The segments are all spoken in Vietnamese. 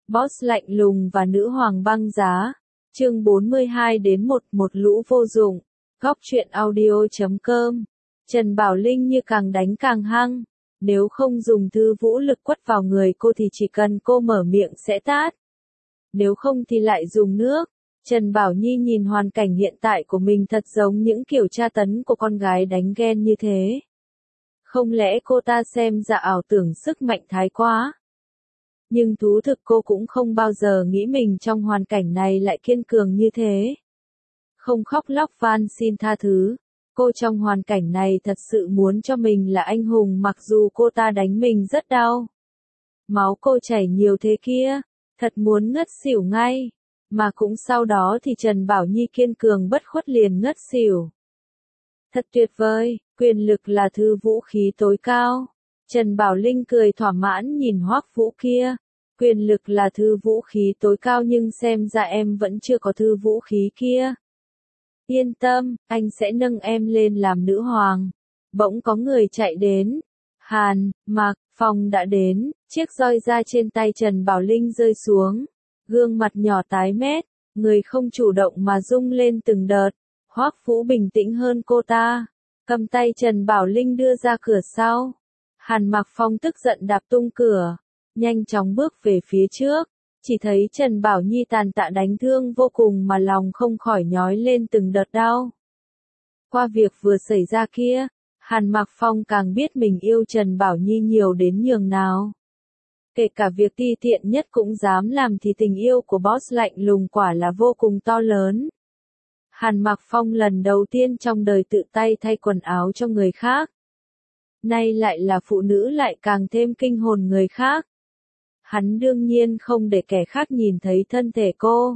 Boss lạnh lùng và nữ hoàng băng giá. Chương 42-1 Một lũ vô dụng. Góc truyện audio.com. Trần Bảo Linh như càng đánh càng hăng. Nếu không dùng thư vũ lực quất vào người cô thì chỉ cần cô mở miệng sẽ tát. Nếu không thì lại dùng nước. Trần Bảo Nhi nhìn hoàn cảnh hiện tại của mình thật giống những kiểu tra tấn của con gái đánh ghen như thế. Không lẽ cô ta xem ra ảo tưởng sức mạnh thái quá? Nhưng thú thực cô cũng không bao giờ nghĩ mình trong hoàn cảnh này lại kiên cường như thế. Không khóc lóc van xin tha thứ. Cô trong hoàn cảnh này thật sự muốn cho mình là anh hùng mặc dù cô ta đánh mình rất đau. Máu cô chảy nhiều thế kia, thật muốn ngất xỉu ngay. Mà cũng sau đó thì Trần Bảo Nhi kiên cường bất khuất liền ngất xỉu. Thật tuyệt vời, quyền lực là thứ vũ khí tối cao. Trần Bảo Linh cười thỏa mãn nhìn Hoắc Vũ kia. Quyền lực là thứ vũ khí tối cao nhưng xem ra em vẫn chưa có thứ vũ khí kia. Yên tâm, anh sẽ nâng em lên làm nữ hoàng. Bỗng có người chạy đến. Hàn, Mạc, Phong đã đến, chiếc roi da trên tay Trần Bảo Linh rơi xuống. Gương mặt nhỏ tái mét, người không chủ động mà rung lên từng đợt. Hoắc Vũ bình tĩnh hơn cô ta, cầm tay Trần Bảo Linh đưa ra cửa sau. Hàn Mạc Phong tức giận đạp tung cửa, nhanh chóng bước về phía trước, chỉ thấy Trần Bảo Nhi tàn tạ đánh thương vô cùng mà lòng không khỏi nhói lên từng đợt đau. Qua việc vừa xảy ra kia, Hàn Mạc Phong càng biết mình yêu Trần Bảo Nhi nhiều đến nhường nào. Kể cả việc ti tiện nhất cũng dám làm thì tình yêu của boss lạnh lùng quả là vô cùng to lớn. Hàn Mạc Phong lần đầu tiên trong đời tự tay thay quần áo cho người khác. Nay lại là phụ nữ lại càng thêm kinh hồn người khác. Hắn đương nhiên không để kẻ khác nhìn thấy thân thể cô.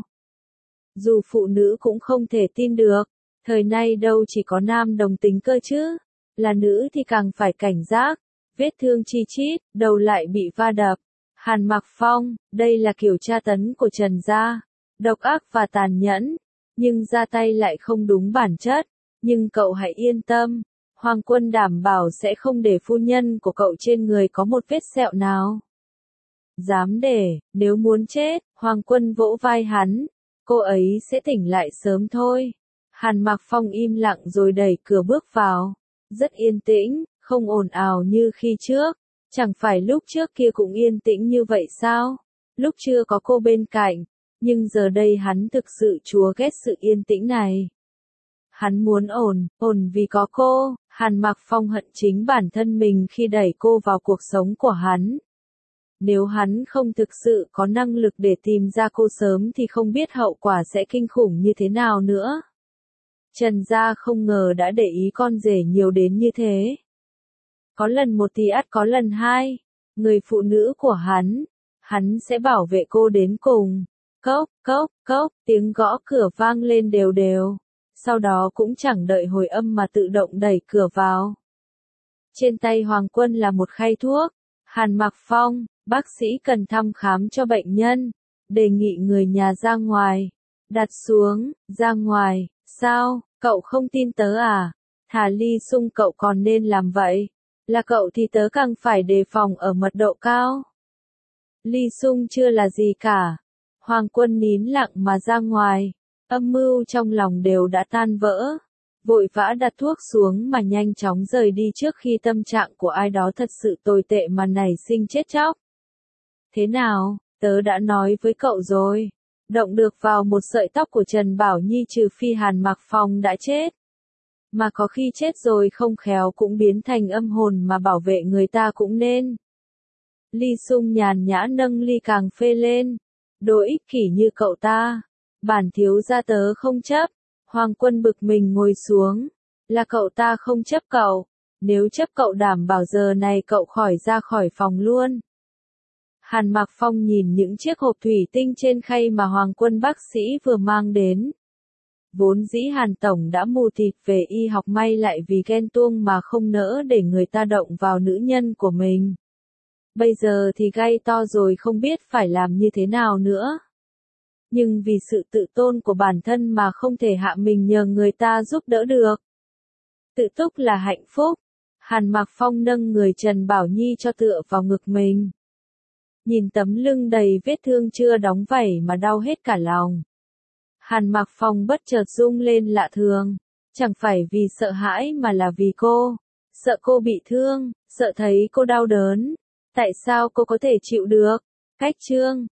Dù phụ nữ cũng không thể tin được, thời nay đâu chỉ có nam đồng tính cơ chứ, là nữ thì càng phải cảnh giác, vết thương chi chít, đầu lại bị va đập. Hàn Mạc Phong, đây là kiểu tra tấn của Trần gia, độc ác và tàn nhẫn, nhưng ra tay lại không đúng bản chất, nhưng cậu hãy yên tâm, Hoàng Quân đảm bảo sẽ không để phu nhân của cậu trên người có một vết sẹo nào. Dám để, nếu muốn chết, Hoàng Quân vỗ vai hắn, cô ấy sẽ tỉnh lại sớm thôi. Hàn Mạc Phong im lặng rồi đẩy cửa bước vào, rất yên tĩnh, không ồn ào như khi trước. Chẳng phải lúc trước kia cũng yên tĩnh như vậy sao? Lúc chưa có cô bên cạnh, nhưng giờ đây hắn thực sự chúa ghét sự yên tĩnh này. Hắn muốn ổn vì có cô. Hàn Mạc Phong hận chính bản thân mình khi đẩy cô vào cuộc sống của hắn. Nếu hắn không thực sự có năng lực để tìm ra cô sớm thì không biết hậu quả sẽ kinh khủng như thế nào nữa. Trần gia không ngờ đã để ý con rể nhiều đến như thế. Có lần một thì ắt có lần hai, người phụ nữ của hắn sẽ bảo vệ cô đến cùng. Cốc, cốc, cốc, tiếng gõ cửa vang lên đều đều. Sau đó cũng chẳng đợi hồi âm mà tự động đẩy cửa vào. Trên tay Hoàng Quân là một khay thuốc. Hàn Mạc Phong, bác sĩ cần thăm khám cho bệnh nhân. Đề nghị người nhà ra ngoài. Đặt xuống, ra ngoài, sao, cậu không tin tớ à? Thà Ly Sung cậu còn nên làm vậy. Là cậu thì tớ càng phải đề phòng ở mật độ cao. Ly Sung chưa là gì cả. Hoàng Quân nín lặng mà ra ngoài. Âm mưu trong lòng đều đã tan vỡ. Vội vã đặt thuốc xuống mà nhanh chóng rời đi trước khi tâm trạng của ai đó thật sự tồi tệ mà nảy sinh chết chóc. Thế nào, tớ đã nói với cậu rồi. Động được vào một sợi tóc của Trần Bảo Nhi trừ phi Hàn Mạc Phong đã chết. Mà có khi chết rồi không khéo cũng biến thành âm hồn mà bảo vệ người ta cũng nên. Ly Sung nhàn nhã nâng ly càng phê lên. Đồ ích kỷ như cậu ta. Bản thiếu gia tớ không chấp. Hoàng Quân bực mình ngồi xuống. Là cậu ta không chấp cậu. Nếu chấp cậu đảm bảo giờ này cậu khỏi ra khỏi phòng luôn. Hàn Mạc Phong nhìn những chiếc hộp thủy tinh trên khay mà Hoàng Quân bác sĩ vừa mang đến. Vốn dĩ Hàn Tổng đã mù tịt về y học may lại vì ghen tuông mà không nỡ để người ta động vào nữ nhân của mình. Bây giờ thì gai to rồi không biết phải làm như thế nào nữa. Nhưng vì sự tự tôn của bản thân mà không thể hạ mình nhờ người ta giúp đỡ được. Tự túc là hạnh phúc. Hàn Mạc Phong nâng người Trần Bảo Nhi cho tựa vào ngực mình. nhìn tấm lưng đầy vết thương chưa đóng vảy mà đau hết cả lòng. Hàn Mặc Phong bất chợt rung lên lạ thường, chẳng phải vì sợ hãi mà là vì cô, sợ cô bị thương, sợ thấy cô đau đớn. Tại sao cô có thể chịu được? Cách chương